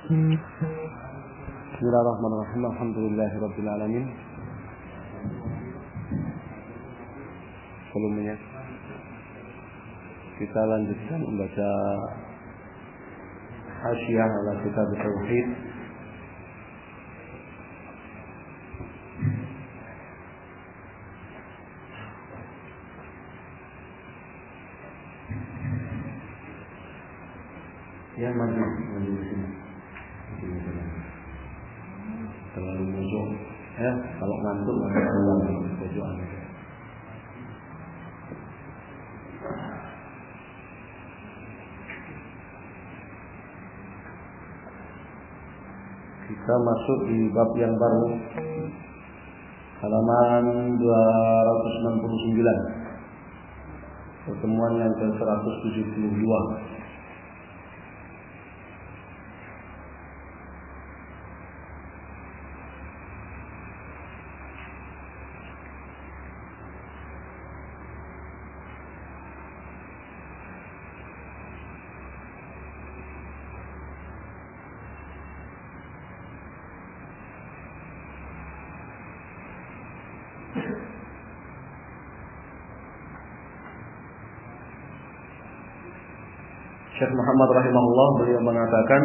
Bismillahirrahmanirrahim. Alhamdulillahirabbil alamin. Sebelumnya kita lanjutkan membaca Hasyiah ala Kitab Tauhid. Ya, maju di sini. Terlalu mojok, ya. Kalau ngantuk maka keluar dari pojokan. Kita masuk di bab yang baru, halaman 269, pertemuan yang ke-172. Syekh Muhammad rahimahullah beliau mengatakan,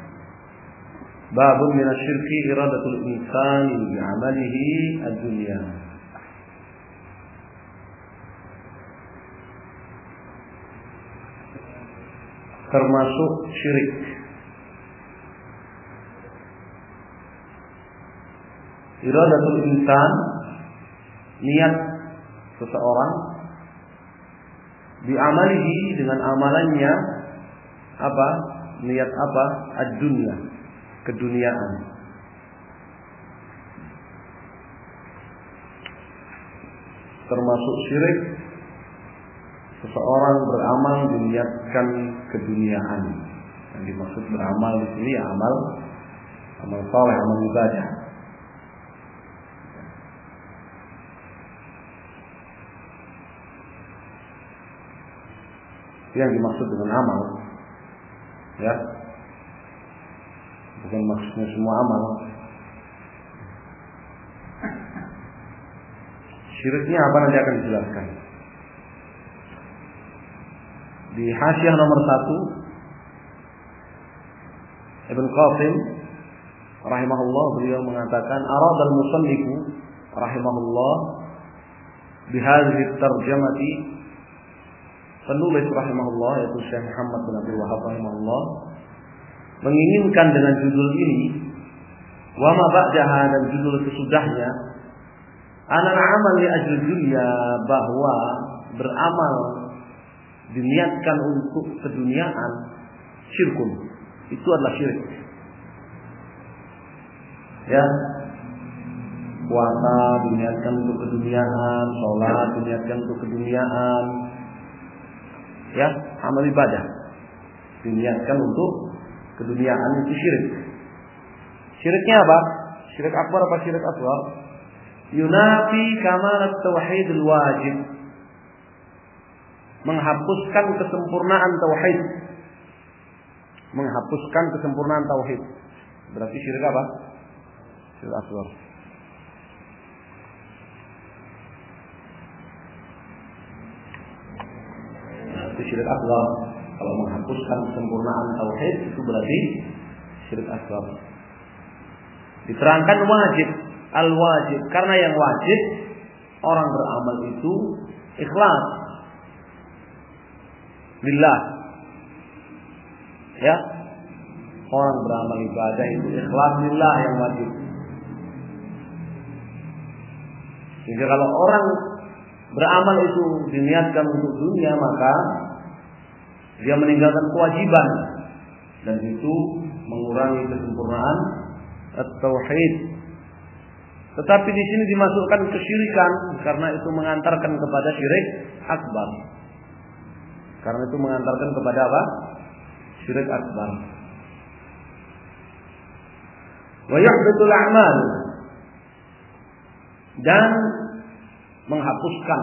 babun minasyirki iradatul insani bi'amalihi ad-dunya. Termasuk syirik iradatul insan, niat seseorang, bi'amalihi, dengan amalannya. Apa? Niat apa? Ad-dunya, keduniaan. Termasuk syirik seseorang beramal diniatkan keduniaan. Yang dimaksud beramal di sini ya amal saleh, amal ibadah. Yang dimaksud dengan amal, ya, bukan maksudnya semua amal. Syiriknya apa nanti akan dijelaskan di Hasyiah nomor 1. Ibn Qasim rahimahullah beliau mengatakan, aradal musannifu rahimahullah bihadhihi tarjamati, penulis rahimahullah yaitu Syekh Muhammad bin Abdul Wahhab rahimahullah menginginkan dengan judul ini, wa ma ba'daha, dan judul sesudahnya, anal amal li ajli dunya, bahwa beramal diniatkan untuk keduniaan, syirkun, itu adalah syirik. Ya, puasa diniatkan untuk keduniaan, sholat diniatkan untuk keduniaan, ya, amal ibadah diniatkan untuk keduniaan, itu syirik. Syiriknya apa? Syirik akbar apa syirik asghar? Yunafi kamalat tauhidul wajib, menghapuskan kesempurnaan tauhid. Menghapuskan kesempurnaan tauhid. Berarti syirik apa? Syirik asghar. Itu syirik asghar. Kalau menghapuskan kesempurnaan tauhid itu berarti syirik asghar. Diterangkan wajib, al-wajib, karena yang wajib orang beramal itu ikhlas lillah. Ya, orang beramal ibadah itu ikhlas lillah yang wajib. Sehingga kalau orang beramal itu diniatkan untuk dunia, maka dia meninggalkan kewajiban, dan itu mengurangi kesempurnaan at-tauhid. Tetapi di sini dimasukkan kesyirikan karena itu mengantarkan kepada syirik akbar. Karena itu mengantarkan kepada apa? Syirik akbar. Wa yuhbitul a'mal, dan menghapuskan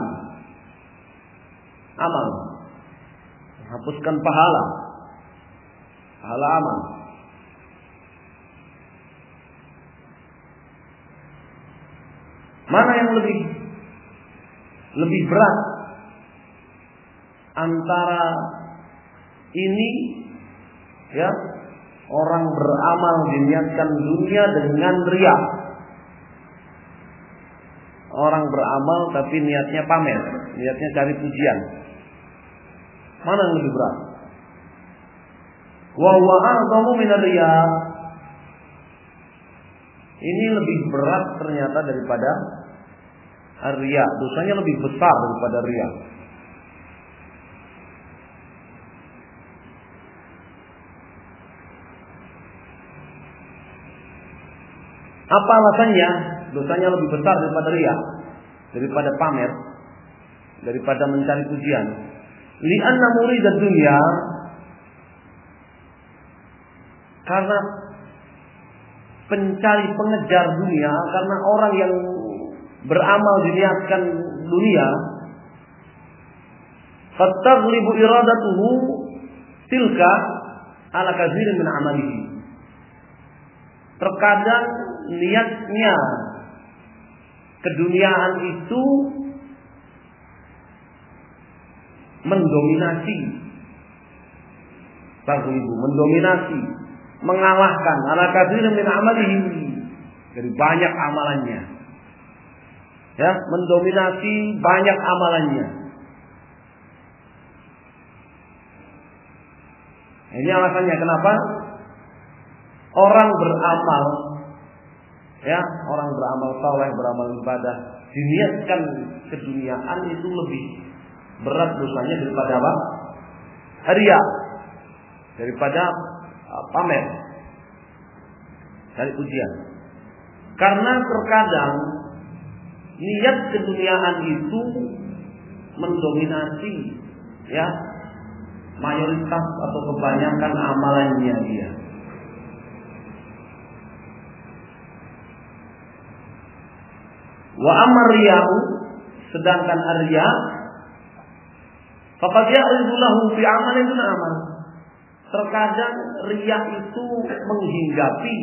amal, menghapuskan pahala amal. Mana yang lebih berat antara ini, ya, orang beramal diniatkan dunia dengan riya. Orang beramal tapi niatnya pamer, niatnya cari pujian. Mana yang lebih berat? Wa huwa a'zamu min riya. Ini lebih berat ternyata daripada riya. Dosanya lebih besar daripada riya. Apa alasannya? Dosanya lebih besar daripada riya, daripada pamer, daripada mencari pujian. Li'anna muridad dunya, karena pencari pengejar dunia, karena orang yang beramal diniatkan dunia, fattaghlibu iradatuhu tilka ala katsirin min amalihi. Terkadang niatnya keduniaan itu mendominasi, mendominasi, mengalahkan ala katsirin min amalihi, dari banyak amalannya. Ya, mendominasi banyak amalannya. Ini alasannya kenapa orang beramal, ya, orang beramal saleh, beramal ibadah, diniatkan keduniaan itu lebih berat dosanya daripada apa? Riya, daripada pamer, cari pujian. Karena terkadang niat keduniaan itu mendominasi, ya, mayoritas atau kebanyakan amalannya dia. Wa amar riya'u, sedangkan riya faqad ya'ridu lahu fi amalin dun amal. Terkadang riya itu menghinggapi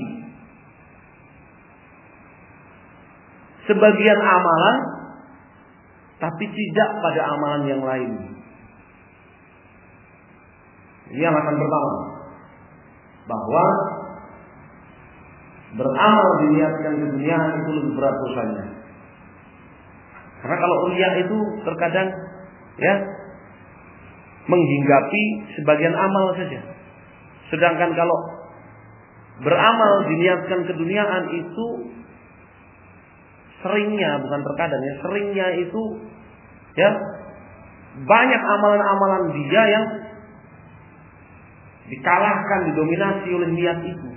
sebagian amalan tapi tidak pada amalan yang lain. Ini alasan pertama, bahwa beramal diniatkan keduniaan itu lebih berat dosanya. Karena kalau riya itu terkadang, ya, menghinggapi sebagian amal saja. Sedangkan kalau beramal diniatkan keduniaan itu seringnya, bukan terkadang, ya, seringnya itu, ya, banyak amalan-amalan dia yang dikalahkan, didominasi oleh niat itu.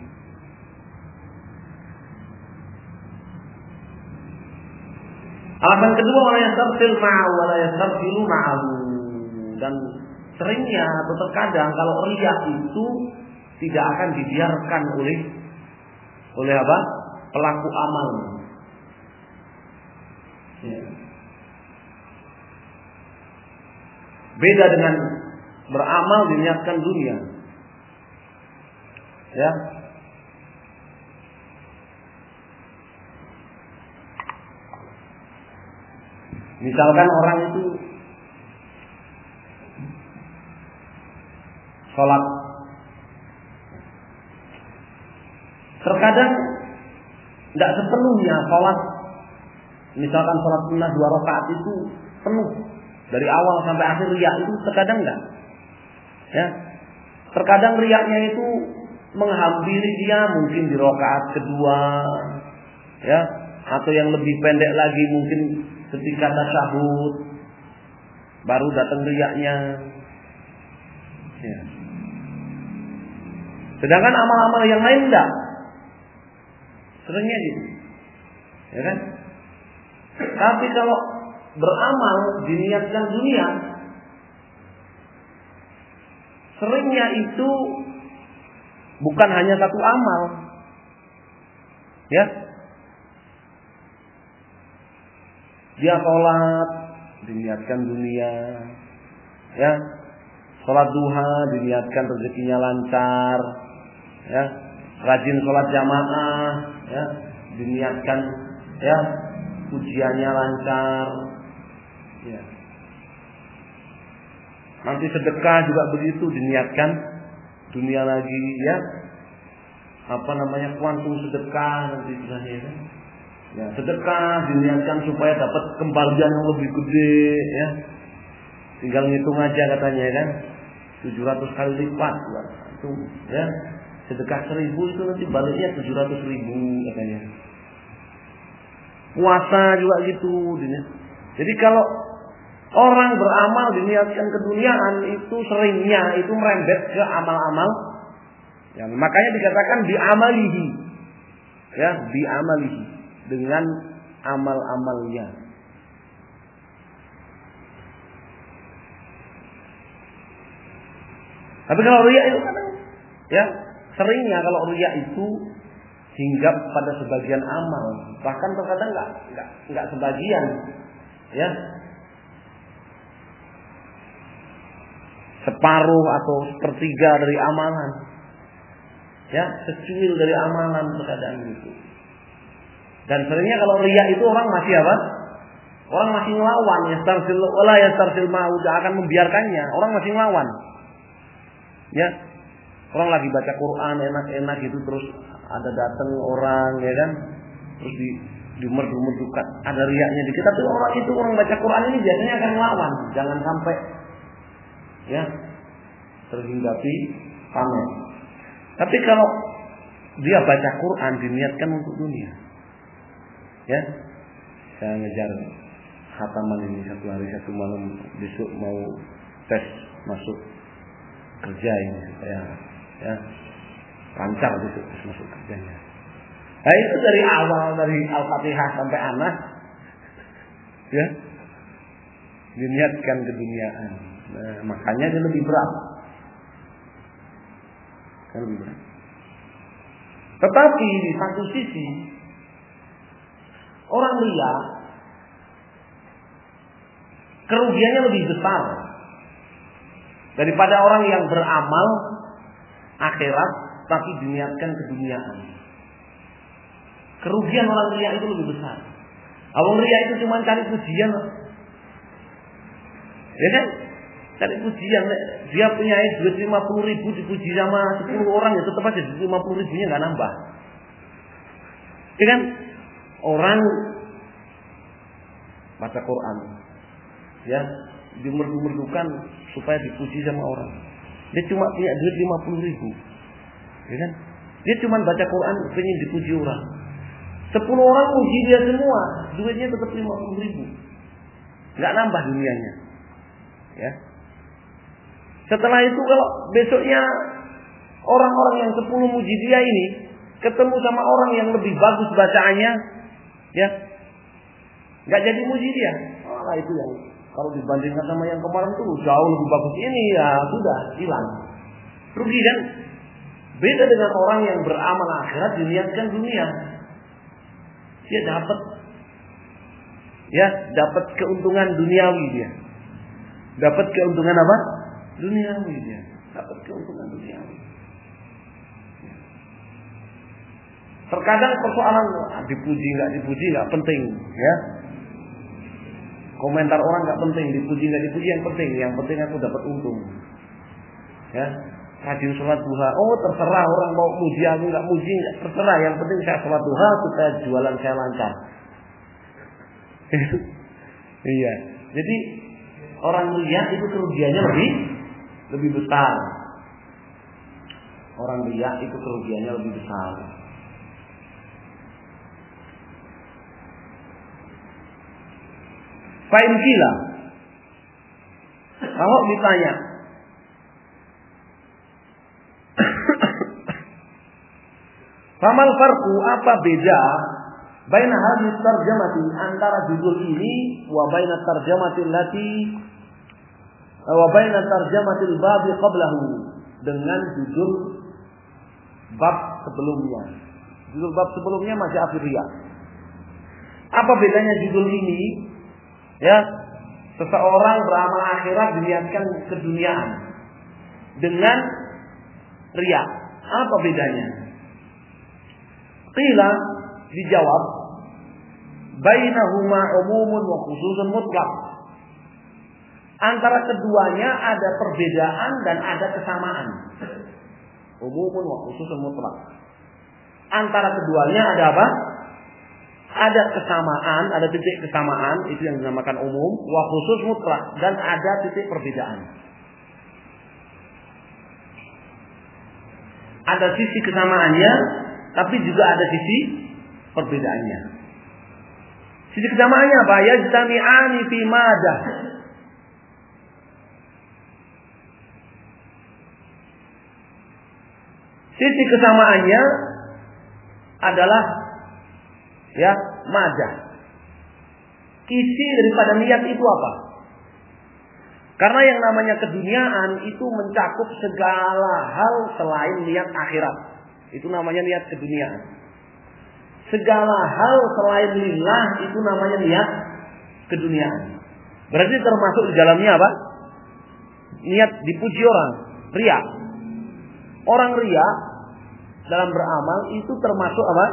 Alasan kedua, wala yastarfil ma'ahu wala yastarfilu ma'ahu. Dan seringnya atau terkadang kalau riya itu tidak akan dibiarkan oleh apa? Pelaku amal. Ya. Beda dengan beramal diniatkan dunia. Ya. Misalkan orang itu sholat, terkadang tidak sepenuhnya sholat. Misalkan sholat sunnah 2 rakaat itu penuh dari awal sampai akhir, riya itu terkadang enggak. Ya, terkadang riyanya itu menghampiri dia mungkin di rakaat kedua, ya, atau yang lebih pendek lagi mungkin ketika tasyahud baru datang riyanya. Ya. Sedangkan amal-amal yang lain enggak. Seringnya gitu. Ya kan? Tapi kalau beramal diniatkan dunia, seringnya itu bukan hanya satu amal. Ya. Dia sholat diniatkan dunia, ya, sholat duha diniatkan rezekinya lancar, ya, rajin sholat jamaah, ya, diniatkan, ya, pujiannya lancar. Ya. Nanti sedekah juga begitu, diniatkan dunia lagi, ya. Kuantum sedekah nanti istilahnya kan. Ya, sedekah diniatkan supaya dapat kembalian yang lebih gede, ya. Tinggal ngitung aja katanya kan. 700 kali lipat, itu, ya. Sedekah 1000 itu nanti baliknya 700.000 katanya. Puasa juga gitu. Jadi kalau orang beramal diniatkan keduniaan itu seringnya itu merembet ke amal-amal. Ya, makanya dikatakan bi'amalihi. Ya, bi'amalihi, dengan amal-amalnya. Tapi kalau riya itu kan, ya, seringnya kalau riya itu hinggap pada sebagian amal, bahkan terkadang enggak sebagian, ya. Separuh atau sepertiga dari amalan. Ya, secuil dari amalan terkadang gitu. Dan seringnya kalau riya itu orang masih apa? Orang masih ngelawan, yastarsil wala yastarsil mau, akan membiarkannya. Orang masih ngelawan. Ya. Orang lagi baca Quran enak-enak gitu, terus ada datang orang, ya kan? Terus dimerdu-merdukan, ada riyaknya dikit. Tapi orang itu, orang baca Quran ini biasanya akan ngelawan. Jangan sampai, ya, terhinggapi pamer. Tapi kalau dia baca Quran diniatkan untuk dunia, ya, saya ngejar khataman ini 1 hari 1 malam, besok mau tes masuk kerja ini supaya, ya, lancar besok tes masuk kerjanya. Nah itu dari awal, dari Al-Fatihah sampai Anas, ya, diniatkan keduniaan. Nah, makanya dia lebih berat. Lebih berat. Tetapi di satu sisi orang riya kerugiannya lebih besar daripada orang yang beramal akhirat tapi diniatkan keduniaan. Kerugian orang riya itu lebih besar. Orang riya itu cuma cari pujian, ya kan? Cari pujian, dia punya duit 50.000 dipuji sama 10 orang, ya tetap aja 50.000-nya nggak nambah. Ya kan? Orang baca Quran, ya, dimerdu-merdukan supaya dipuji sama orang. Dia cuma punya duit 50.000, ya kan? Dia cuma baca Quran pengen dipuji orang. 10 orang puji dia semua, duitnya tetap 50.000, nggak nambah dunianya, ya. Setelah itu kalau besoknya orang-orang yang 10 muji dia ini ketemu sama orang yang lebih bagus bacaannya, ya, nggak jadi muji dia. Oh, itu yang kalau dibandingkan sama yang kemarin tuh jauh lebih bagus ini, ya sudah hilang, rugi kan? Beda dengan orang yang beramal akhirat diniatkan dunia, dia dapat keuntungan duniawi, dia dapat keuntungan apa? Duniawi, dia dapat keuntungan duniawi. Terkadang persoalan dipuji nggak penting, ya. Komentar orang nggak penting, dipuji nggak dipuji yang penting aku dapat untung, ya. Rajin sholat duha, oh terserah orang mau muji aku nggak muji, terserah, yang penting saya sholat duha supaya jualan saya lancar. Iya, jadi orang riya itu kerugiannya lebih besar. Orang riya itu kerugiannya lebih besar. Fa'in kila, kalau ditanya famal farqu, apa beda baina hadhihi tarjamati, antara judul ini wa baina tarjamati allati wa baina tarjamatil bab qablahu, dengan judul bab sebelumnya. Judul bab sebelumnya masih akhiriyah. Apa bedanya judul ini? Ya, seseorang beramal akhirat diniatkan keduniaan dengan riya. Apa bedanya? Qila, dijawab, bainahuma umumun wa khususun mutlaq. Antara keduanya ada perbedaan dan ada kesamaan. Umumun wa khususun mutlaq. Antara keduanya ada apa? Ada kesamaan, ada titik kesamaan, itu yang dinamakan umum, wa khusus mutlaq, dan ada titik perbedaan. Ada sisi kesamaannya, tapi juga ada sisi perbedaannya. Sisi kesamaannya apa? Yajtami'ani fi madah. Sisi kesamaannya adalah madah. Isi daripada niat itu apa? Karena yang namanya keduniaan itu mencakup segala hal selain niat akhirat. Itu namanya niat keduniaan. Segala hal selain lillah itu namanya niat keduniaan. Berarti termasuk di dalamnya apa? Niat dipuji orang, riya. Orang riya dalam beramal itu termasuk apa?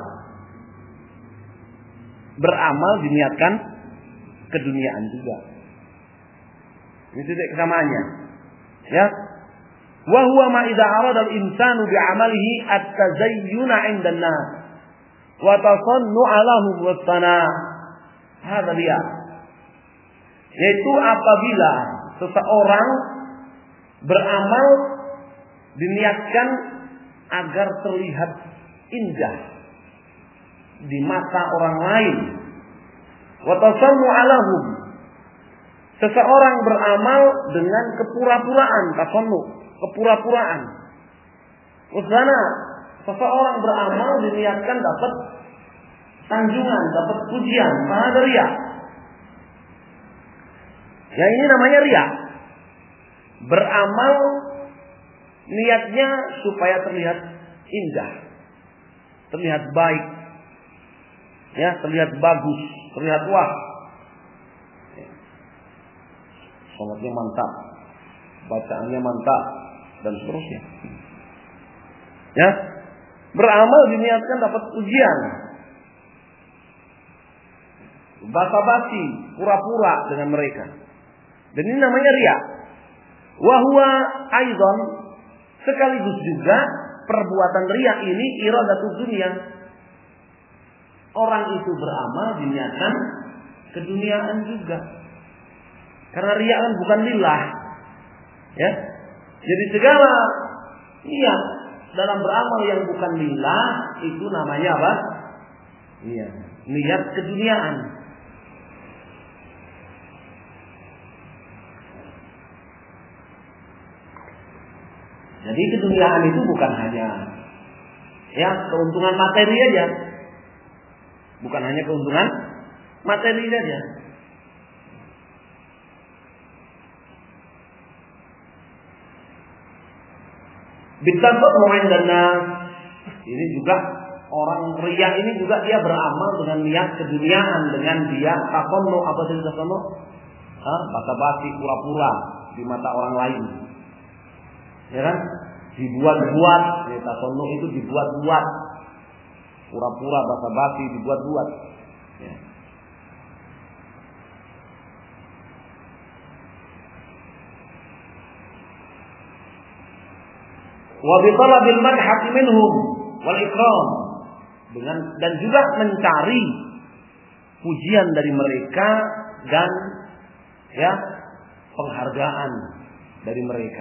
Beramal diniatkan keduniaan juga. Ini titik kesamaannya. Ya. Wa huwa ma idza arada al-insanu bi 'amalihi at-tazayyuna 'inda an-nas wa tasannu'a lahum was-sana'. Hadza riya. Yaitu apabila seseorang beramal diniatkan agar terlihat indah di mata orang lain. Wa tasannu'a lahum. Seseorang beramal dengan kepura-puraan, tasannu, kepura-puraan. Usana, seseorang beramal diniatkan dapat sanjungan, dapat pujian, ada riya. Ya ini namanya riya. Beramal niatnya supaya terlihat indah, terlihat baik, ya terlihat bagus, terlihat wah. Sholatnya mantap, bacaannya mantap, dan seterusnya. Ya, beramal diniatkan dapat ujian, basa-basi, pura-pura dengan mereka, dan ini namanya riya. Wahwa aidan, sekaligus juga perbuatan riya ini iradatul dunia. Orang itu beramal diniatkan keduniaan juga. Karena riya kan bukan lillah. Ya. Jadi segala niat dalam beramal yang bukan lillah itu namanya apa? Iya, niat keduniaan. Jadi keduniaan itu bukan hanya keuntungan materi aja. Bukan hanya keuntungan materi saja. Bitasabbu 'indan nas. Ini juga orang riya ini juga dia beramal dengan niat keduniaan, dengan dia tasannu, apa itu tasannu? Basa-basi, pura-pura di mata orang lain. Ya kan? Dibuat-buat, tasannu itu dibuat-buat. Pura-pura, basa-basi, dibuat-buat. Ya. Wa bi talabil madhati minhum wal ikram, dan juga mencari pujian dari mereka dan penghargaan dari mereka.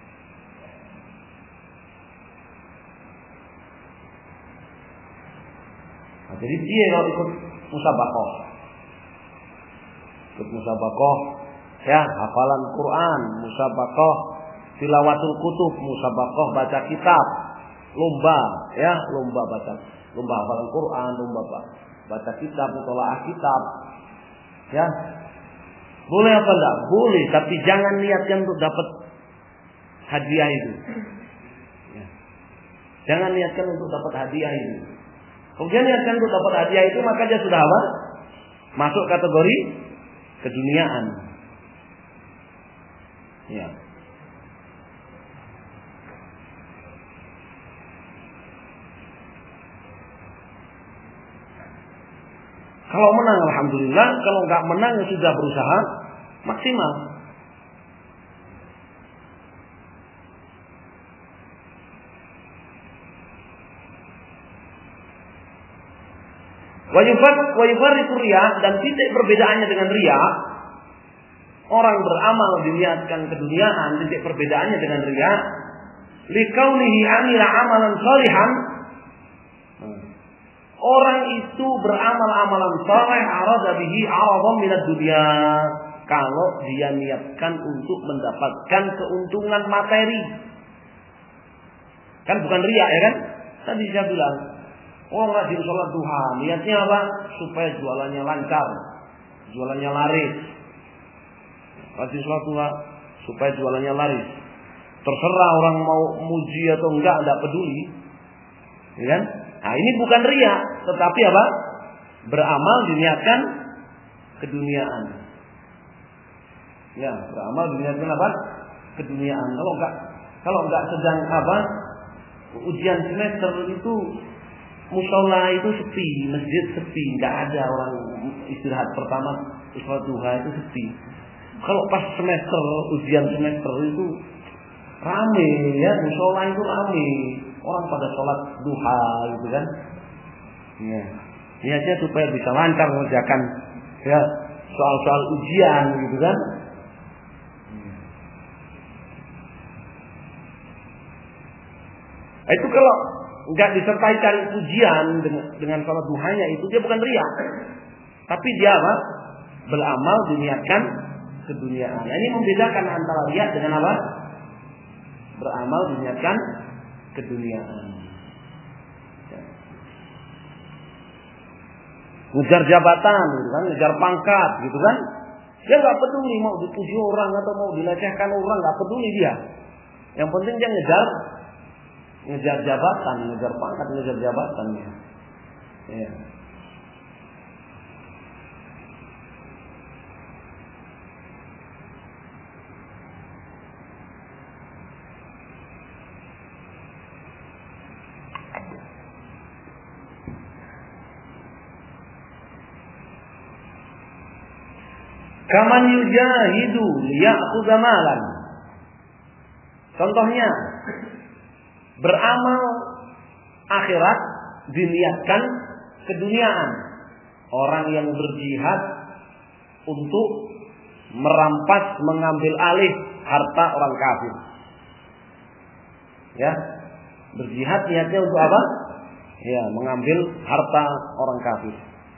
Nah, jadi dia kalau ikut musabaqah, hafalan Quran, musabaqah tilawatul kutub, musabaqah baca kitab, lomba hafalan Quran, lomba baca kitab, mutolaah kitab. Ya. Boleh apa enggak? Boleh, tapi jangan niatkan untuk dapat hadiah itu. Ya. Jangan niatkan untuk dapat hadiah itu. Kemudian niatkan untuk dapat hadiah itu, maka dia sudah apa? Masuk kategori keduniaan. Ya. Kalau menang alhamdulillah, kalau nggak menang ya sudah berusaha maksimal. Wa yufarriqu riya, dan titik perbedaannya dengan riya, orang beramal diniatkan keduniaan, titik perbedaannya dengan riya, liqaulihi amila amalan shalihan, orang itu beramal amalan saleh arada bihi aradan minad dunya, kalau dia niatkan untuk mendapatkan keuntungan materi. Kan bukan riya ya kan? Tadi saya bilang, orang rajin sholat duha, niatnya apa? Supaya jualannya lancar, jualannya laris. Rajin sholat duha supaya jualannya laris. Terserah orang mau muji atau enggak peduli, ya kan? Nah ini bukan riya, tetapi apa? Beramal diniatkan keduniaan. Ya, beramal diniatkan apa? Keduniaan. Kalau enggak sedang apa? Ujian semester itu musola itu sepi, masjid sepi, nggak ada orang istirahat pertama sholat duha itu sepi. Kalau pas semester, ujian semester itu rame ya, musola itu rame, orang pada sholat duha gitu kan. Ya, niatnya supaya bisa lancar mengerjakan ya soal-soal ujian gitu kan. Itu kalau nggak disertai cari pujian dengan sholat duhanya, itu dia bukan riya, tapi dia apa? Beramal diniatkan keduniaan. Nah, ini membedakan antara riya dengan apa? Beramal diniatkan keduniaan. Ngejar jabatan, gitu kan? Ngejar pangkat, gitu kan? Dia nggak peduli mau dipuji orang atau mau dilecehkan orang, nggak peduli dia. Yang penting dia ngejar jabatan, ngejar pangkat, ngejar jabatan. Ya. Kaman yujahidu liya'khudha malan. Contohnya, beramal akhirat diniatkan keduniaan. Orang yang berjihad untuk merampas, mengambil alih harta orang kafir. Ya, berjihad niatnya untuk apa? Ya, mengambil harta orang kafir.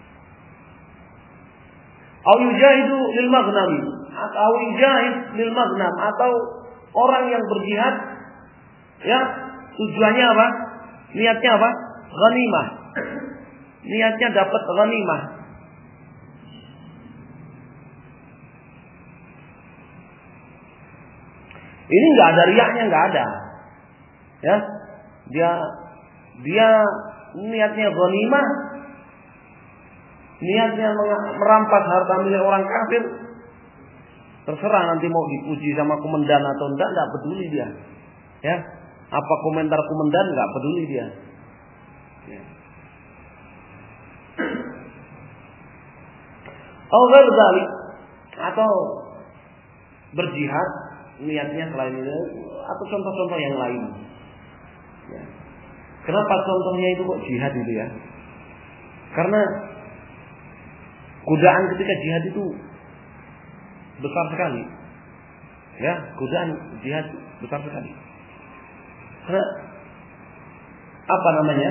Au yujahidu lil maghnam, atau yujahid lil maghnam, atau orang yang berjihad ya tujuannya apa? Niatnya apa? Ghanimah. Niatnya dapat ghanimah. Ini nggak ada riyaknya, nggak ada. Ya, dia niatnya ghanimah, niatnya merampas harta milik orang kafir. Terserah nanti mau dipuji sama komandan atau enggak peduli dia. Ya, apa komentar komandan nggak peduli dia. Ya. Atau berjihad niatnya selain itu, atau contoh-contoh yang lain. Ya. Kenapa contohnya itu kok jihad itu ya? Karena godaan ketika jihad itu besar sekali. Ya, godaan jihad besar sekali. Karena apa namanya?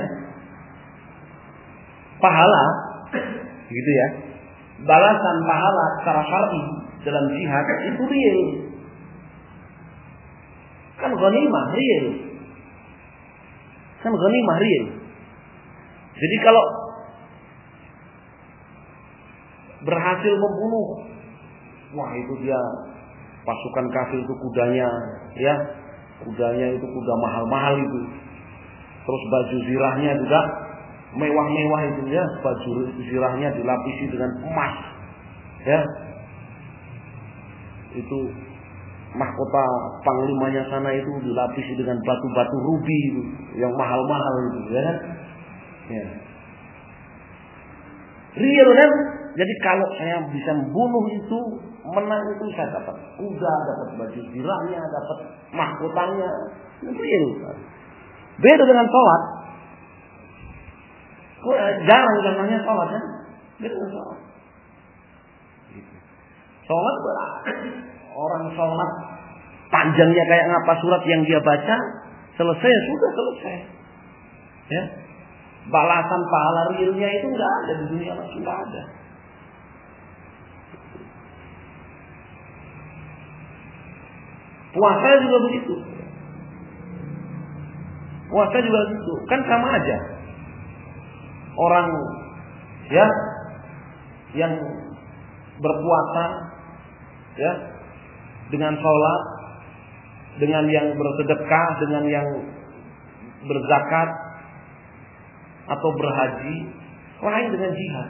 Pahala gitu ya. Balasan pahala secara syar'i dalam jihad itu real. Kan ghanimah real. Kan ghanimah real. Jadi kalau berhasil membunuh, wah itu dia pasukan kafir itu kudanya, ya kudanya itu kuda mahal-mahal itu. Terus baju zirahnya juga mewah-mewah itu ya, baju zirahnya dilapisi dengan emas, ya. Itu mahkota panglimanya sana itu dilapisi dengan batu-batu rubi itu, yang mahal-mahal itu, ya kan? Ya. Real kan? Jadi kalau saya bisa membunuh itu, menang itu, saya dapat kuda, dapat baju zirahnya, dapat mahkotanya. Real. Beda dengan sholat. Kok jarang namanya sholat kan? Beda dengan sholat. Sholat orang sholat panjangnya kayak ngapa surat yang dia baca, selesai sudah selesai. Ya. Balasan pahala realnya itu nggak ada di dunia, langsung nggak ada. Puasa juga begitu. Puasa juga begitu. Kan sama aja. Orang ya yang berpuasa ya dengan sholat, dengan yang bersedekah, dengan yang berzakat atau berhaji, lain dengan jihad.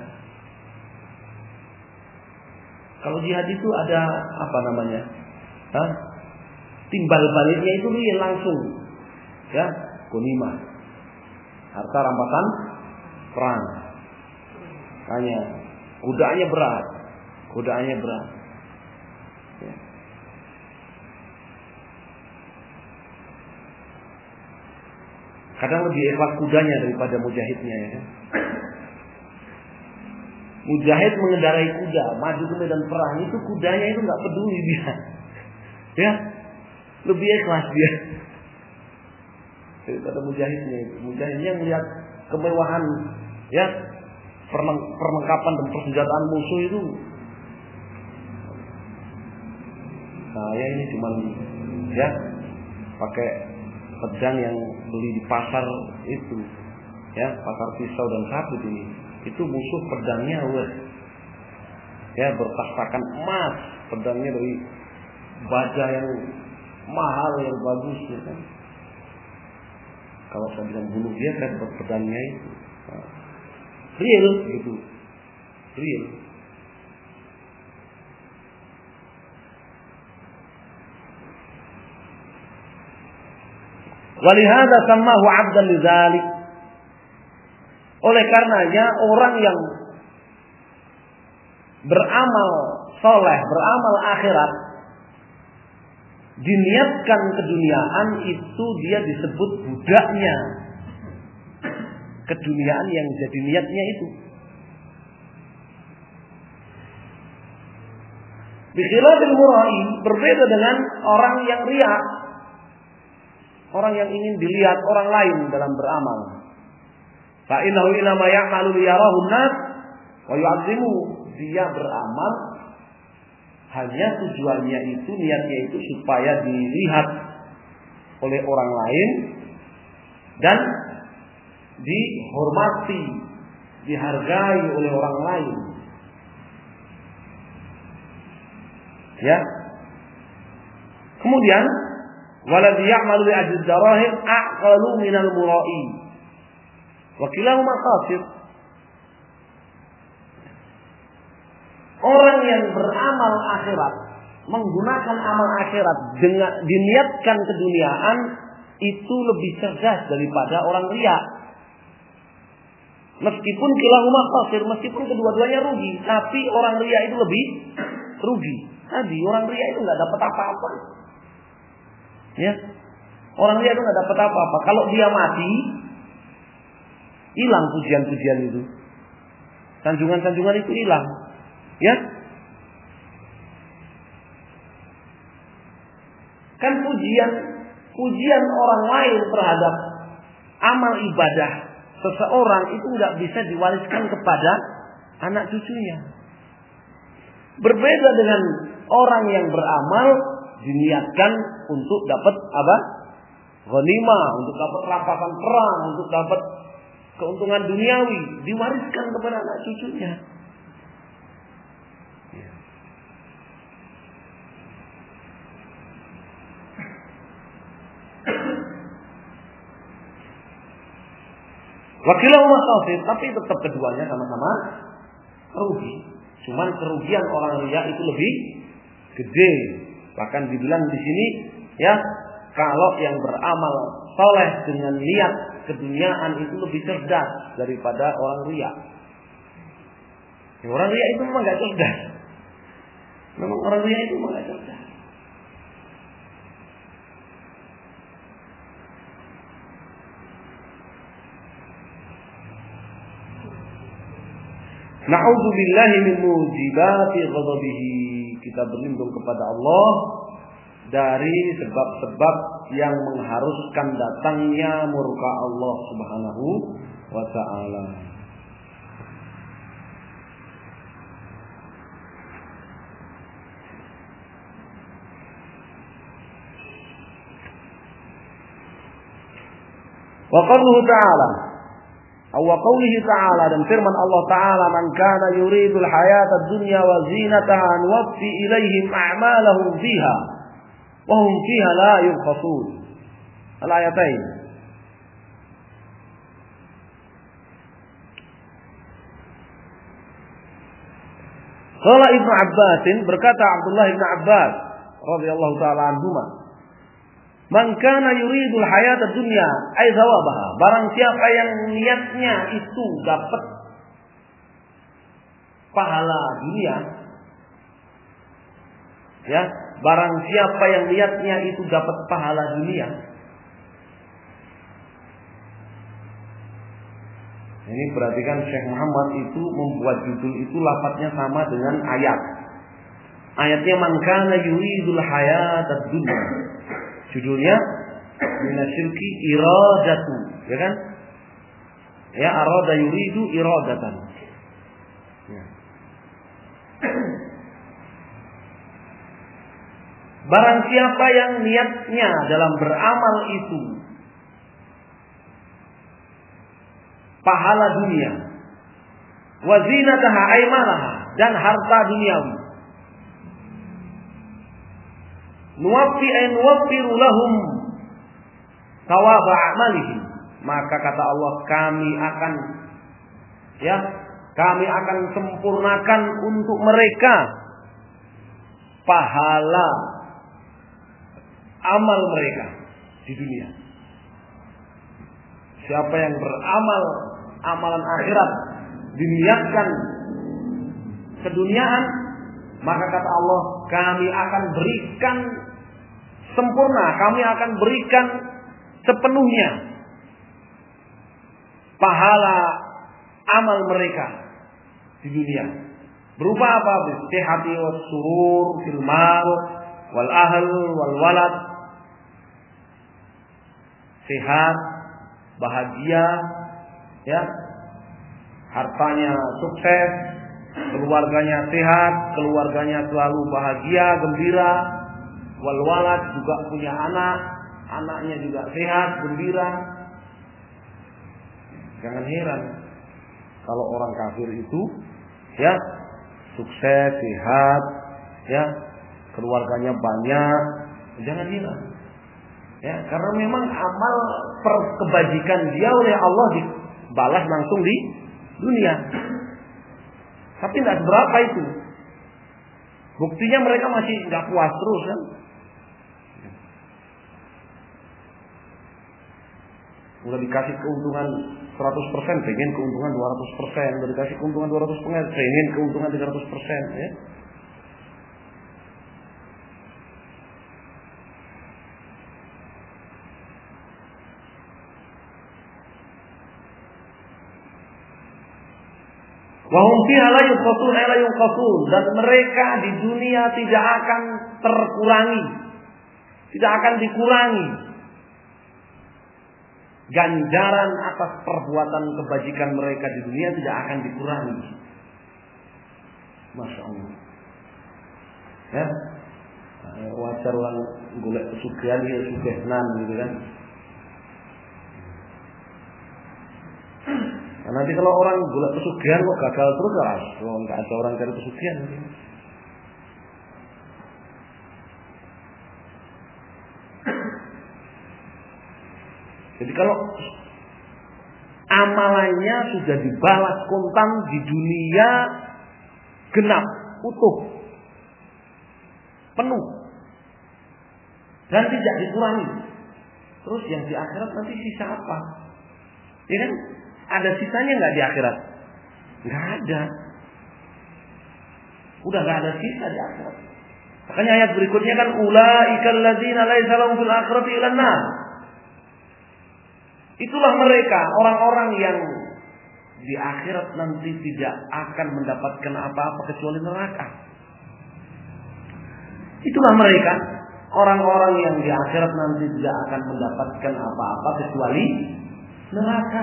Kalau jihad itu ada apa namanya? Timbal baliknya itu dia langsung ya, ghanimah, harta rampasan perang. Hanya kudaannya berat. Ya. Kadang lebih ikhlas kudanya daripada mujahidnya ya. Mujahid mengendarai kuda, maju ke medan perang, itu kudanya itu nggak peduli dia. Ya. Lebih ikhlas dia daripada mujahidnya. Mujahidnya melihat kemewahan ya, perlengkapan dan persenjataan musuh itu. Saya ini cuma ya pakai pedang yang beli di pasar itu, ya pasar pisau dan sabit ini. Itu musuh pedangnya ya bertastakan emas, pedangnya dari baja yang mahal yang bagus ya kan. Kalau saya bilang bunuh dia, saya dapat pedangnya itu. Real gitu, real. Walihada sammahu 'abdan lidzalik. Oleh karenanya orang yang beramal soleh, beramal akhirat, diniatkan keduniaan, itu dia disebut budaknya keduniaan yang jadi niatnya itu. Bikhilafil mura'i, berbeda dengan orang yang riya, orang yang ingin dilihat orang lain dalam beramal. Fa innahu inama ya'malu liyarahu an-nas wa yu'azzimu. Dia beramal hanya tujuannya itu, niatnya itu supaya dilihat oleh orang lain dan dihormati, dihargai oleh orang lain. Ya. Kemudian waladhi ya'malu li ajli darahim aqalu minal mura'i. Wa kilahuma khasir. Orang yang beramal akhirat, menggunakan amal akhirat dengan diniatkan keduniaan, itu lebih cerdas daripada orang riya. Meskipun kilahuma khasir, meskipun kedua-duanya rugi, tapi orang riya itu lebih rugi. Tadi orang riya itu nggak dapat apa-apa. Ya, orang riya itu nggak dapat apa-apa. Kalau dia mati, hilang pujian-pujian itu, sanjungan-sanjungan itu hilang. Ya, kan pujian orang lain terhadap amal ibadah seseorang itu nggak bisa diwariskan kepada anak cucunya. Berbeda dengan orang yang beramal diniatkan untuk dapat apa? Ghanimah, untuk dapat rampasan perang, untuk dapat keuntungan duniawi, diwariskan kepada anak cucunya. Wakilahuma khasir, tapi tetap keduanya sama-sama rugi. Cuman kerugian orang riya itu lebih gede. Bahkan dibilang di sini ya, kalau yang beramal soleh dengan niat keduniaan itu lebih cerdas daripada orang riya. Ya, orang riya itu memang gak cerdas. Memang orang riya itu memang gak cerdas. Na'udzubillahi min mujibati ghadabihi. Kita berlindung kepada Allah dari sebab-sebab yang mengharuskan datangnya murka Allah Subhanahu wa ta'ala. Wa qawluhu ta'ala, wa qawlihi ta'ala, dan firman Allah Ta'ala, man kana yuridul hayatad dunya wa zinataha nuwaffi ilaihim a'malahum fiha wa hum fiha la yubkhasun. Al-ayatain. Qala Ibnu Abbas, berkata Abdullah Ibnu Abbas radhiyallahu taala anhuma, man kana yuridul hayatad dunya ay thawabaha, barang siapa yang niatnya itu dapat pahala dunia, ya, barang siapa yang niatnya itu dapat pahala dunia. Ini perhatikan, Syekh Muhammad itu membuat judul itu lafadznya sama dengan ayat. Ayatnya man kana yuridul hayatad dunya. Judulnya minasyirki iradatu, ya kan? Ya, arada yuridu iradatan. Ya. Barang siapa yang niatnya dalam beramal itu pahala dunia, wa zinataha ay malaha, dan harta duniawi, nuwaffiru lahum thawaba a'malihim, maka kata Allah, kami akan sempurnakan untuk mereka pahala amal mereka di dunia. Siapa yang beramal amalan akhirat diniatkan keduniaan, maka kata Allah, kami akan berikan sempurna, kami akan berikan sepenuhnya pahala amal mereka di dunia. Berupa apa? Bisihati was surur fil mal wal ahl wal walad. Sehat, bahagia, ya, hartanya sukses, keluarganya sehat, keluarganya selalu bahagia, gembira, wal walad, juga punya anak, anaknya juga sehat, gembira. Jangan heran kalau orang kafir itu, ya, sukses, sehat, ya, keluarganya banyak. Jangan heran, ya, karena memang amal kebajikan dia oleh Allah dibalas langsung di dunia. Tapi tidak seberapa itu. Buktinya mereka masih nggak puas terus, kan? Udah dikasih keuntungan 100%, pengen keuntungan 200%. Udah dikasih keuntungan 200%, pengen keuntungan 300%, ya. Wahum fiha la yunqasun, dan mereka di dunia tidak akan terkurangi, tidak akan dikurangi ganjaran atas perbuatan kebajikan mereka di dunia, tidak akan dikurangi. Masya Allah, ya, wajar orang golek pesugihan ya sugihnan gitu kan. Nah, nanti kalau orang golek pesugihan kok gagal terus, nggak ada orang cari pesugihan. Jadi kalau amalannya sudah dibalas kontan di dunia genap, utuh, penuh, dan tidak dikurangi, terus yang di akhirat nanti sisa apa? Ya kan? Ada sisanya nggak di akhirat? Nggak ada. Udah nggak ada sisa di akhirat. Makanya ayat berikutnya kan ulaikal ladzina laisa lahum fil akhirati illa an-nar. Itulah mereka orang-orang yang di akhirat nanti tidak akan mendapatkan apa-apa kecuali neraka. Itulah mereka orang-orang yang di akhirat nanti tidak akan mendapatkan apa-apa kecuali neraka.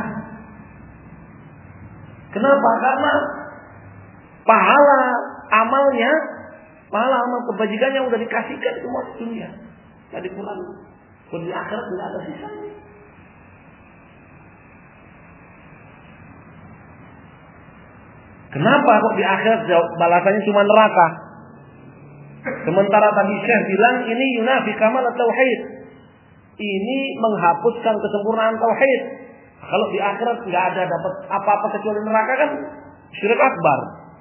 Kenapa? Karena pahala amalnya, pahala amal kebajikannya udah dikasihkan semua di dunia, nggak dikurangi. Kalau di akhirat tidak ada sisanya. Kenapa kok di akhirat balasannya cuma neraka? Sementara tadi Syekh bilang ini yunafi kamal tauhid. Ini menghapuskan kesempurnaan tauhid. Kalau di akhirat nggak ada dapat apa-apa kecuali neraka kan syirik akbar.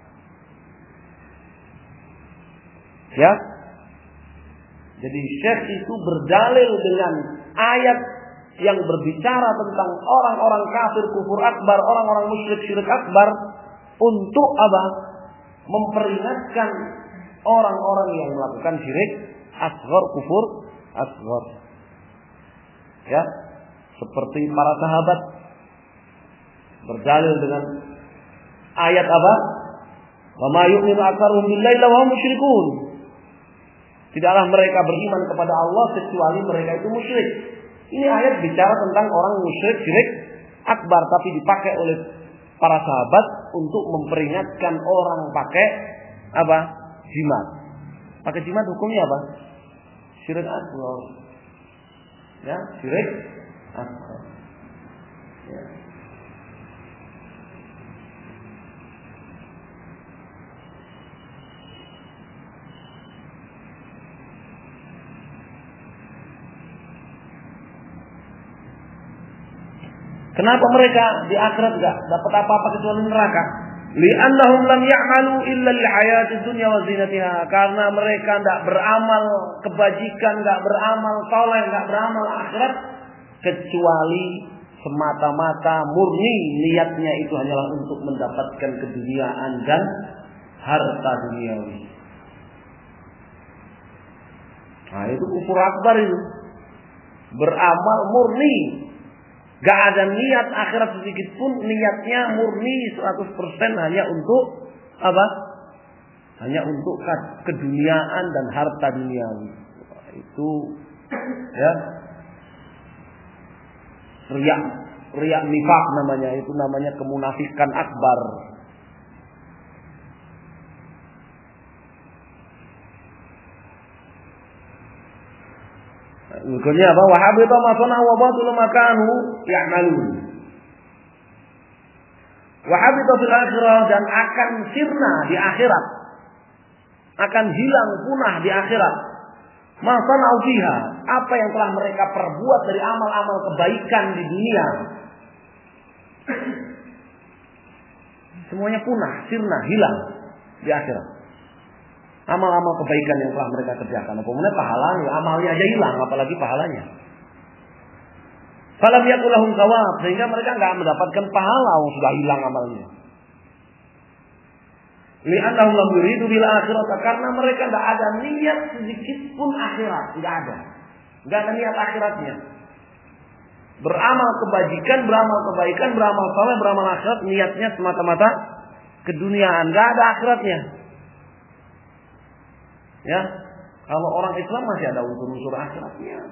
Ya. Jadi Syekh itu berdalil dengan ayat yang berbicara tentang orang-orang kafir kufur akbar, orang-orang musyrik syirik akbar untuk apa? Memperingatkan orang-orang yang melakukan syirik asghar kufur asghar. Ya. Seperti para sahabat berdalil dengan ayat apa? Wa ma yu'minu aktsaruhum billahi illa hum musyrikun. Tidaklah mereka beriman kepada Allah kecuali mereka itu musyrik. Ini ayat bicara tentang orang musyrik syirik akbar, tapi dipakai oleh para sahabat untuk memperingatkan orang pakai apa? Jimat. Pakai jimat hukumnya apa? Syirik akbar. Ya, syirik akbar. Ya. Kenapa mereka di akhirat enggak dapat apa-apa kecuali neraka? Li'annahum lam ya'malu illa li hayatid dunya wa zinatiha. Karena mereka enggak beramal kebajikan, enggak beramal saleh, enggak beramal akhirat kecuali semata-mata murni niatnya itu hanyalah untuk mendapatkan keduniaan dan harta duniawi. Nah, itu kufur akbar itu. Beramal murni, gak ada niat akhirat sedikit pun, niatnya murni 100% hanya untuk apa? Hanya untuk keduniaan dan harta duniawi. Itu ya riya nifaq namanya, itu namanya kemunafikan akbar. Berikutnya apa? Wa habita ma sana'u wa batila ma kanu ya'malun. Wa habita fil akhirah, dan akan sirna di akhirat. Akan hilang punah di akhirat. Ma sana'u fiha, apa yang telah mereka perbuat dari amal-amal kebaikan di dunia. Semuanya punah, sirna, hilang di akhirat. Amal-amal kebaikan yang telah mereka kerjakan, kemudian pahalanya, amalnya aja hilang, apalagi pahalanya. Falam yakul lahum thawab, sehingga mereka enggak mendapatkan pahala, sudah hilang amalnya. Li'annahum lam yuridu bil akhirah, karena mereka enggak ada niat sedikit pun akhirat, tidak ada. Enggak ada niat akhiratnya. Beramal kebajikan, beramal kebaikan, beramal saleh, beramal akhirat, niatnya semata-mata keduniaan, enggak ada akhiratnya. Ya, kalau orang Islam masih ada unsur-unsur akhiratnya.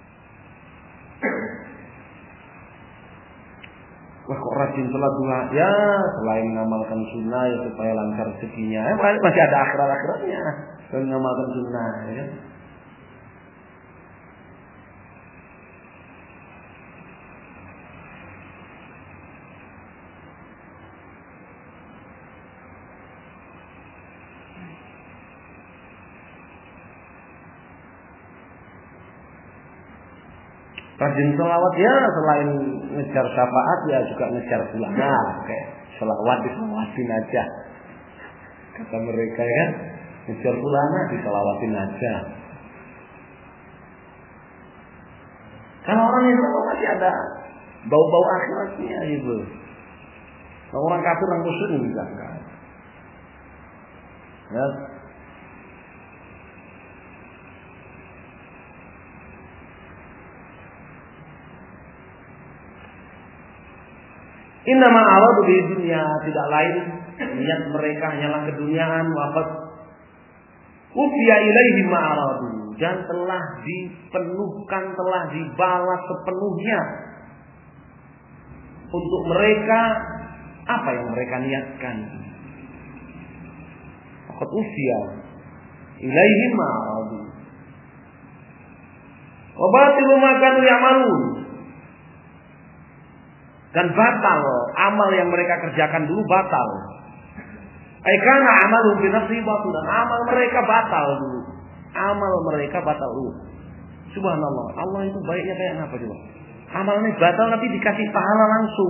Wah, kok rajin sholat duha? Ya, selain mengamalkan sunnah ya supaya lancar rezekinya, masih ada akhirat-akhiratnya. Selain mengamalkan sunnah, ya. Rajin selawat ya, selain ngejar syafaat ya juga ngejar ulama, kayak selawat diselawatin aja. Kata mereka ya, ngejar ulama diselawatin aja. Kalau orang Islam masih ada bau-bau akhiratnya gitu. Kalau orang kafir, orang musyrik juga enggak. Ya. Innama aradu di dunia, tidak lain niat mereka hanyalah keduniaan. Wafat ufiya ilaihim ma aradu, dan telah dipenuhkan, telah dibalas sepenuhnya untuk mereka apa yang mereka niatkan. Wafat ufiya ilaihim ma aradu wa batilu ma kanu ya'malun, dan batal amal yang mereka kerjakan dulu, batal. Aikana amalu bi nafsi batal, dan amal mereka batal dulu. Amal mereka batal dulu. Subhanallah, Allah itu baiknya kayak apa coba? Amalnya batal tapi dikasih pahala langsung.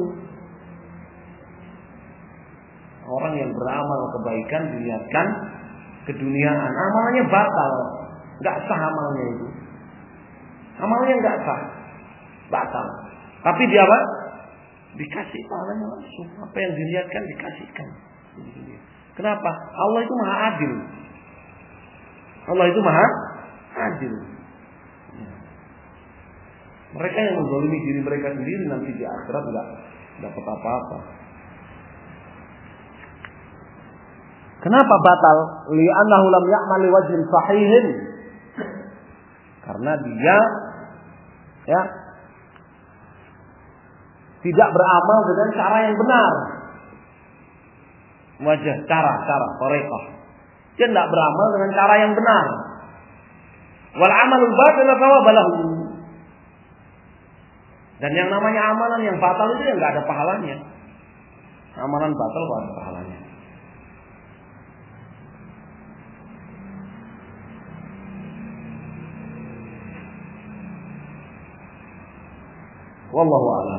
Orang yang beramal kebaikan diniatkan keduniaan, amalnya batal, enggak sah amalnya itu. Amalnya enggak sah, batal. Tapi dia apa? Dikasih pahalanya langsung. Apa yang diniatkan dikasihkan. Kenapa? Allah itu maha adil. Allah itu maha adil. Mereka yang menzalimi diri mereka sendiri nanti di akhirat enggak dapat apa-apa. Kenapa batal? Li'annahu lam ya'mal liwajhin sahihin. Karena dia ya tidak beramal dengan cara yang benar. Wajah, cara, thariqah. Dia tidak beramal dengan cara yang benar. Wal amalul batil thawabalahu. Dan yang namanya amalan yang batal itu yang enggak ada pahalanya. Amalan batal enggak ada pahalanya. Wallahu a'lam.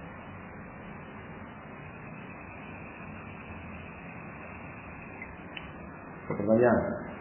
Pertanyaan.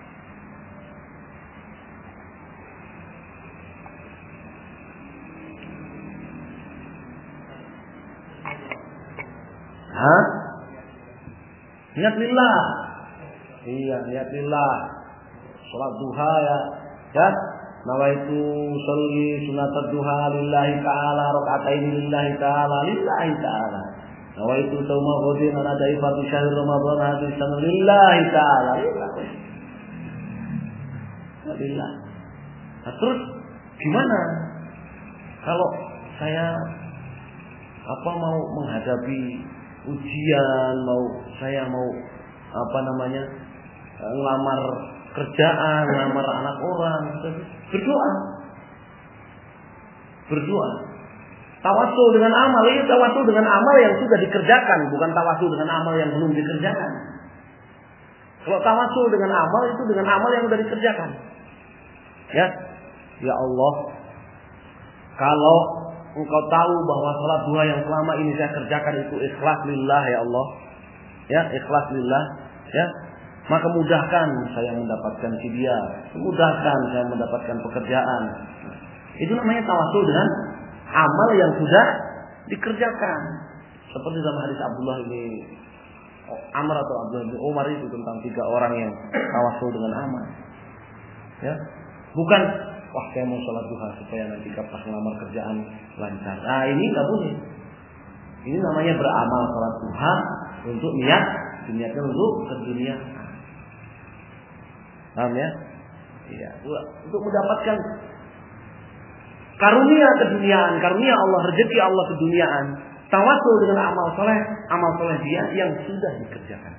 Hah? Niat lillah. Iya, niat lillah. Salat duha ya. Ya. Nawaitu sholli sunat duha lillahi ta'ala, raka'atain lillahi ta'ala, lillahi ta'ala. Nawaitu sauma ghadin ana daifatu syahr Ramadan hadis lillahi ta'ala. Lillah. Nah, terus gimana kalau saya mau menghadapi ujian, ngelamar kerjaan, ngelamar anak orang, berdoa. Tawassul dengan amal, ini tawassul dengan amal yang sudah dikerjakan, bukan tawassul dengan amal yang belum dikerjakan. Kalau tawassul dengan amal itu dengan amal yang sudah dikerjakan. Ya Allah, kalau Engkau tahu bahwa salat duha yang selama ini saya kerjakan itu ikhlas lillah ya Allah, ya ikhlas lillah, ya maka mudahkan saya mendapatkan fidyah, mudahkan saya mendapatkan pekerjaan. Itu namanya tawassul dengan amal yang sudah dikerjakan. Seperti dalam hadis Abdullah ini Amr atau Abdullah bin Umar itu tentang 3 orang yang tawassul dengan amal. Ya, bukan wah saya mau sholat duha supaya nanti pas ngelamar kerjaan lancar. Nah ini nggak boleh. Ini namanya beramal sholat duha untuk diniatkan untuk keduniaan. Paham ya? Iya. Untuk mendapatkan karunia keduniaan, karunia Allah, rezeki Allah keduniaan, tawassul dengan amal soleh dia yang sudah dikerjakan.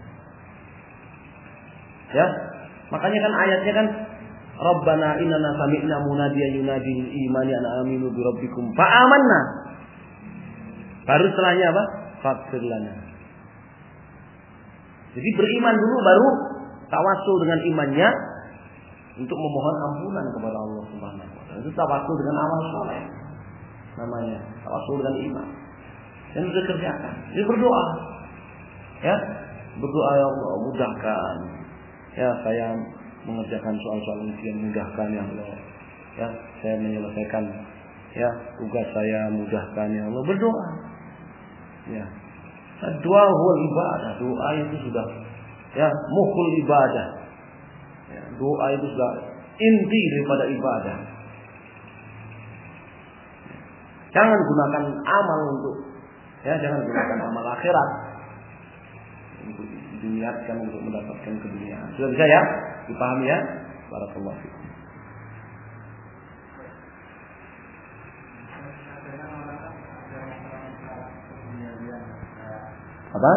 Ya, makanya kan ayatnya kan, Rabbana innana sami'na munadiyan yunadi lil imani an aminu bi rabbikum fa amanna. Baru setelahnya apa? Faghfir lana. Jadi beriman dulu baru tawassul dengan imannya untuk memohon ampunan kepada Allah Subhanahu wa taala. Itu tawassul dengan amal saleh. Namanya tawassul dengan iman. Yang sudah kerjakan. Ini berdoa. Ya, berdoa ya Allah mudahkan. Ya, saya mengerjakan soal-soal ujian mudahkan ya Allah. Ya, saya menyelesaikan ya tugas saya mudahkan ya Allah. Berdoa. Ya. Doa huwal ibadah. Doa itu sudah ya mukhul ibadah. Doa itu sudah inti daripada ibadah. Jangan gunakan amal untuk, jangan gunakan amal akhirat untuk diniatkan untuk mendapatkan keduniaan. Sudah bisa ya? Dipahami ya? Barakallahu fiikum. Apa?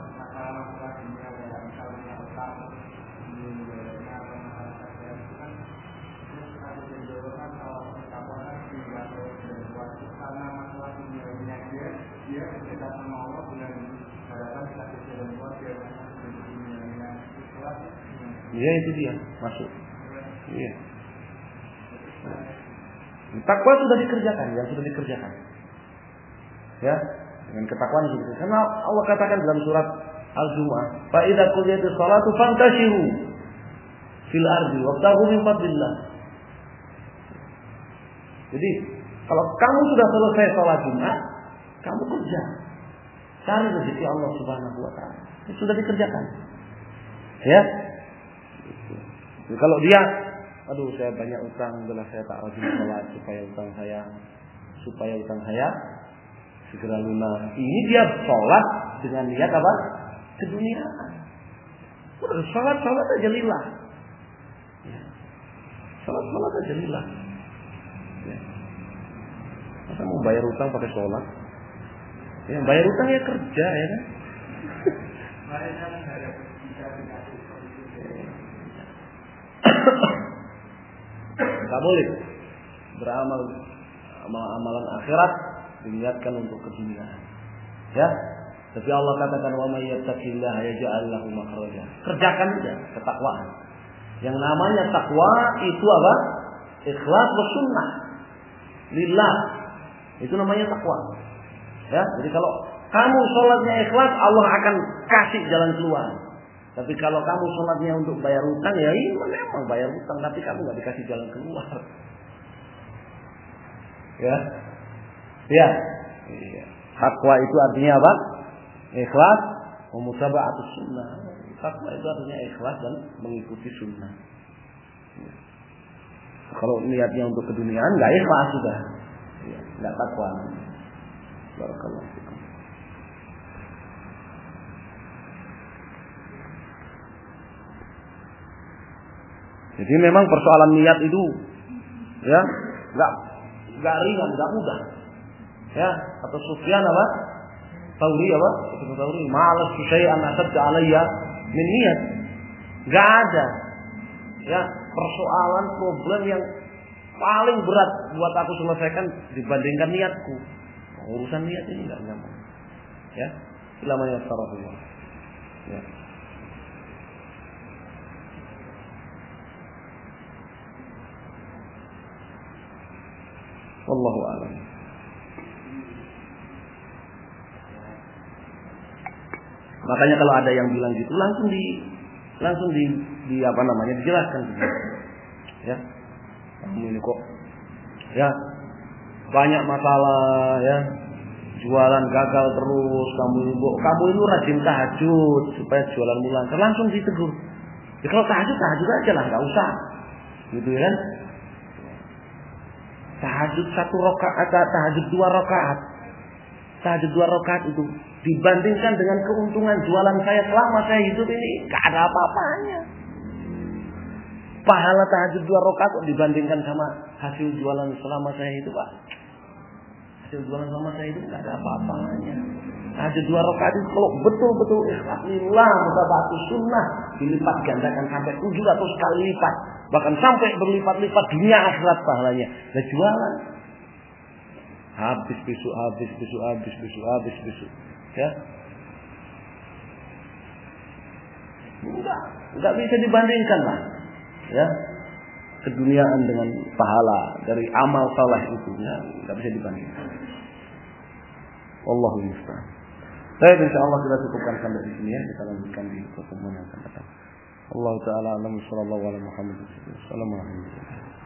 Iya, itu dia masuk. Iya. Takwa sudah dikerjakan, yang sudah dikerjakan. Ya, dengan ketakwaan sudah. Karena Allah katakan dalam surat Al-Jumu'ah, "Fa idza qudiyatis shalatu fantashiru fil ardi wabtaghu min fadlillah." Jadi, kalau kamu sudah selesai salat Jumat, kamu kerja. Cari rezeki Allah Subhanahu wa taala. Itu sudah dikerjakan. Ya. Kalau dia, aduh saya banyak utang, adalah saya tak rajin sholat supaya utang saya segera lunas. Ini dia sholat dengan niat apa? Keduniaan. Sholat aja lillah. Ya. Sholat aja lillah. Ya. Masa mau bayar utang pakai sholat? Ya, bayar utang ya kerja ya kan? Tak boleh beramal amalan akhirat diniatkan untuk keduniaan. Ya. Tapi Allah katakan wa may yattaqillaha yaj'al lahu makhraja. Kerjakan saja ketakwaan. Yang namanya takwa itu apa? Ikhlas wa sunnah. Lillah. Itu namanya takwa. Ya, jadi kalau kamu sholatnya ikhlas, Allah akan kasih jalan keluar. Tapi kalau kamu sholatnya untuk bayar utang, ya ini memang bayar utang, tapi kamu nggak dikasih jalan keluar. Ya, ya. Takwa itu artinya apa? Ikhlas, mutaba'atus sunnah. Takwa itu artinya ikhlas dan mengikuti sunnah. Ya. Kalau niatnya untuk keduniaan, nggak ikhlas sudah, ya, nggak takwa. Barakallahu fikum. Jadi memang persoalan niat itu, ya, nggak ringan, nggak mudah. Ya, atau Sufyan apa? Tsauri apa? Tsauri, "Ma'alas syai'an asadda alayya min niat." Nggak ada. Ya, persoalan problem yang paling berat buat aku selesaikan dibandingkan niatku. Urusan niat ini nggak gampang. Ya, namanya sarafullah. Ya. Wallahu a'lam. Makanya kalau ada yang bilang gitu langsung di apa namanya dijelaskan. Ya. Kamu ini kok ya banyak masalah ya. Jualan gagal terus, kamu ini rajin tahajud supaya jualanmu lancar, langsung ditegur. Ya kalau tahajud aja lah, nggak usah. Gitu ya kan? Tahajud 1 rakaat, tahajud 2 rakaat. Tahajud 2 rakaat itu dibandingkan dengan keuntungan jualan saya selama saya hidup ini gak ada apa-apanya. Pahala tahajud 2 rakaat dibandingkan sama hasil jualan selama saya hidup, Pak. Hasil jualan selama saya hidup gak ada apa-apanya. Tahajud 2 rakaat itu kalau betul-betul ikhlas lillah, mutaba'atus sunnah, dilipat gandakan sampai 700 kali lipat. Bahkan sampai berlipat-lipat dunia akhirat pahalanya. Nah jualan habis besok. Ya. Enggak bisa dibandingkan lah. Ya. Keduniaan dengan pahala dari amal saleh itu enggak bisa dibandingkan. Wallahu musta'an. Baik, insyaallah kita cukupkan sampai di sini ya. Kita lanjutkan di pertemuan yang akan datang. Allah Ta'ala alam sallallahu alaihi wa sallam. Assalamualaikum.